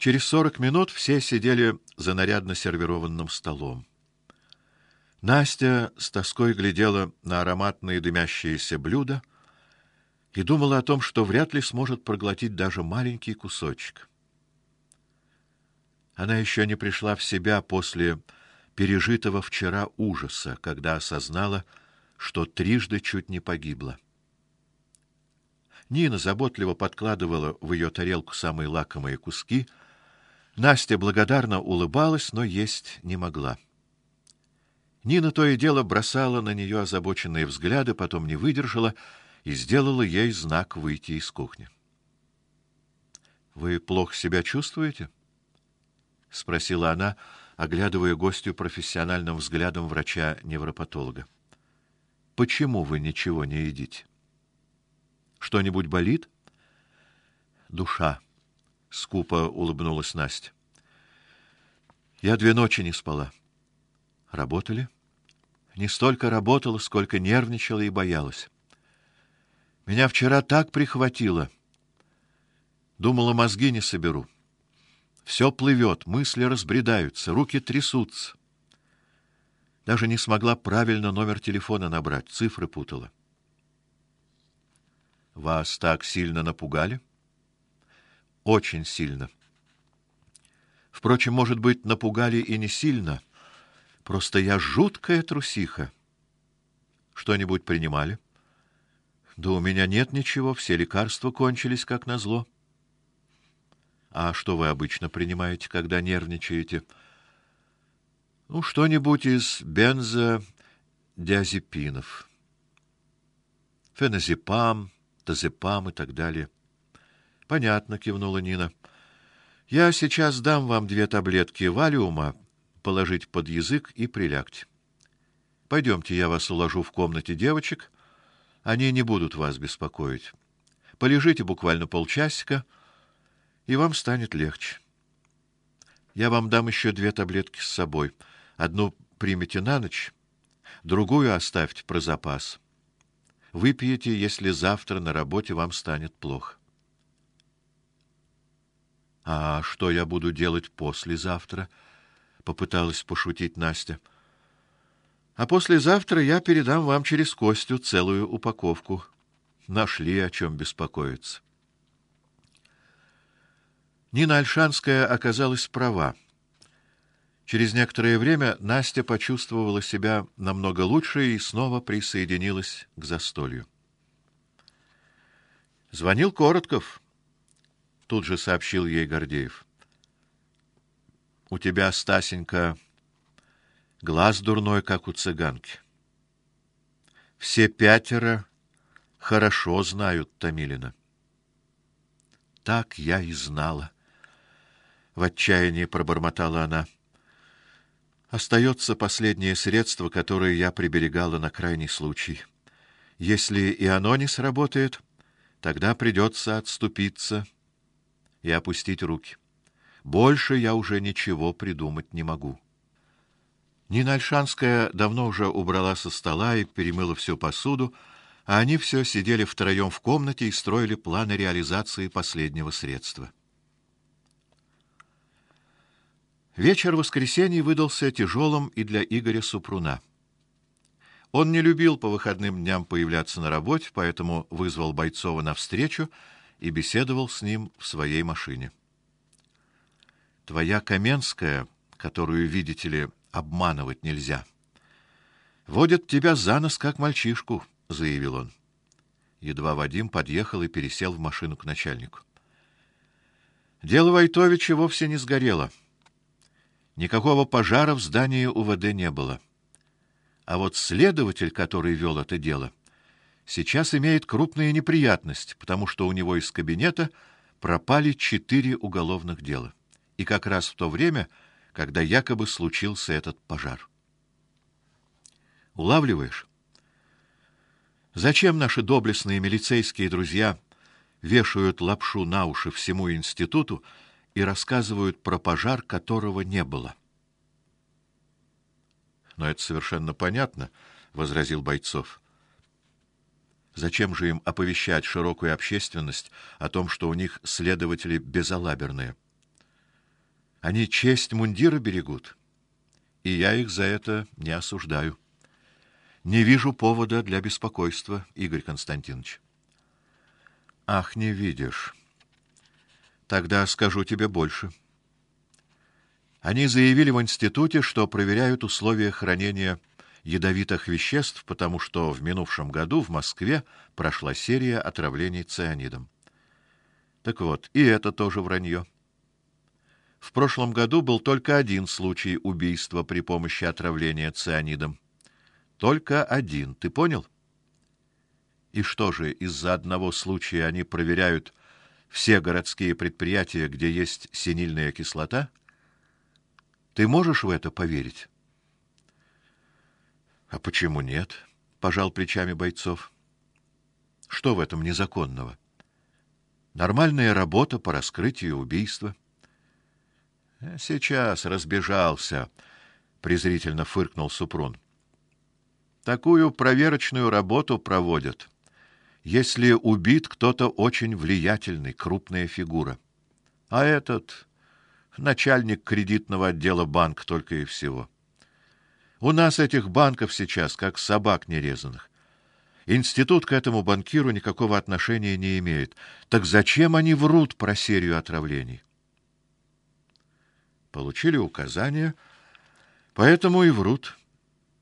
Через 40 минут все сидели за нарядно сервированным столом. Настя с тоской глядела на ароматные дымящиеся блюда и думала о том, что вряд ли сможет проглотить даже маленький кусочек. Она еще не пришла в себя после пережитого вчера ужаса, когда осознала, что трижды чуть не погибла. Нина заботливо подкладывала в ее тарелку самые лакомые куски. Настя благодарно улыбалась, но есть не могла. Нина то и дело бросала на нее озабоченные взгляды, потом не выдержала и сделала ей знак выйти из кухни. Вы плохо себя чувствуете? Спросила она, оглядывая гостью профессиональным взглядом врача-невропатолога. Почему вы ничего не едите? Что-нибудь болит? Душа. Скупо улыбнулась Настя. Я 2 ночи не спала. Работали? Не столько работала, сколько нервничала и боялась. Меня вчера так прихватило. Думала, мозги не соберу. Все плывет, мысли разбредаются, руки трясутся. Даже не смогла правильно номер телефона набрать, цифры путала. Вас так сильно напугали? Очень сильно. Впрочем, может быть, напугали и не сильно. Просто я жуткая трусиха. Что-нибудь принимали? Да у меня нет ничего, все лекарства кончились как назло. А что вы обычно принимаете, когда нервничаете? Ну, что-нибудь из бензодиазепинов. Феназепам, тазепам и так далее. Понятно, кивнула Нина. Я сейчас дам вам 2 таблетки валиума, положить под язык и прилягте. Пойдемте, я вас уложу в комнате девочек. Они не будут вас беспокоить. Полежите буквально полчасика, и вам станет легче. Я вам дам еще 2 таблетки с собой. Одну примите на ночь, другую оставьте про запас. Выпьете, если завтра на работе вам станет плохо. А что я буду делать послезавтра? Попыталась пошутить Настя. А послезавтра я передам вам через Костю целую упаковку. Нашли о чем беспокоиться. Нина Ольшанская оказалась права. Через некоторое время Настя почувствовала себя намного лучше и снова присоединилась к застолью. Звонил Коротков. Тут же сообщил ей Гордеев. У тебя, Стасенька, глаз дурной, как у цыганки. Все 5 хорошо знают Томилина. Так я и знала. В отчаянии пробормотала она. Остается последнее средство, которое я приберегала на крайний случай. Если и оно не сработает, тогда придется отступиться и опустить руки. Больше я уже ничего придумать не могу. Нина Ольшанская давно уже убрала со стола и перемыла всю посуду, а они все сидели втроем в комнате и строили планы реализации последнего средства. Вечер воскресенья выдался тяжелым и для Игоря Супруна. Он не любил по выходным дням появляться на работе, поэтому вызвал Бойцова навстречу и беседовал с ним в своей машине. Твоя Каменская, которую, видите ли, обманывать нельзя, водит тебя за нос как мальчишку, заявил он. Едва Вадим подъехал и пересел в машину к начальнику. Дело Войтовича вовсе не сгорело. Никакого пожара в здании УВД не было. А вот следователь, который вел это дело, сейчас имеет крупные неприятности, потому что у него из кабинета пропали 4 уголовных дела. И как раз в то время, когда якобы случился этот пожар. Улавливаешь? Зачем наши доблестные милицейские друзья вешают лапшу на уши всему институту и рассказывают про пожар, которого не было? Но это совершенно понятно, возразил Бойцов. Зачем же им оповещать широкую общественность о том, что у них следователи безалаберные? Они честь мундира берегут, и я их за это не осуждаю. Не вижу повода для беспокойства, Игорь Константинович. Ах, не видишь. Тогда скажу тебе больше. Они заявили в институте, что проверяют условия хранения ядовитых веществ, потому что в минувшем году в Москве прошла серия отравлений цианидом. Так вот, и это тоже вранье. В прошлом году был только один случай убийства при помощи отравления цианидом. Только один, ты понял? И что же, из-за одного случая они проверяют все городские предприятия, где есть синильная кислота? Ты можешь в это поверить? А почему нет? Пожал плечами Бойцов. Что в этом незаконного? Нормальная работа по раскрытию убийства. Сейчас разбежался, презрительно фыркнул Супрун. Такую проверочную работу проводят, если убит кто-то очень влиятельный, крупная фигура. А этот начальник кредитного отдела банка только и всего. У нас этих банков сейчас как собак нерезанных. Институт к этому банкиру никакого отношения не имеет. Так зачем они врут про серию отравлений? Получили указания, поэтому и врут.